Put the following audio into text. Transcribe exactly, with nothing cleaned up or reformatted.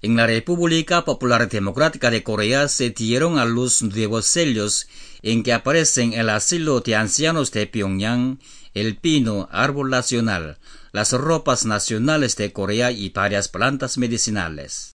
En la República Popular Democrática de Corea se dieron a luz nuevos sellos en que aparecen el asilo de ancianos de Pyongyang, el pino, árbol nacional, las ropas nacionales de Corea y varias plantas medicinales.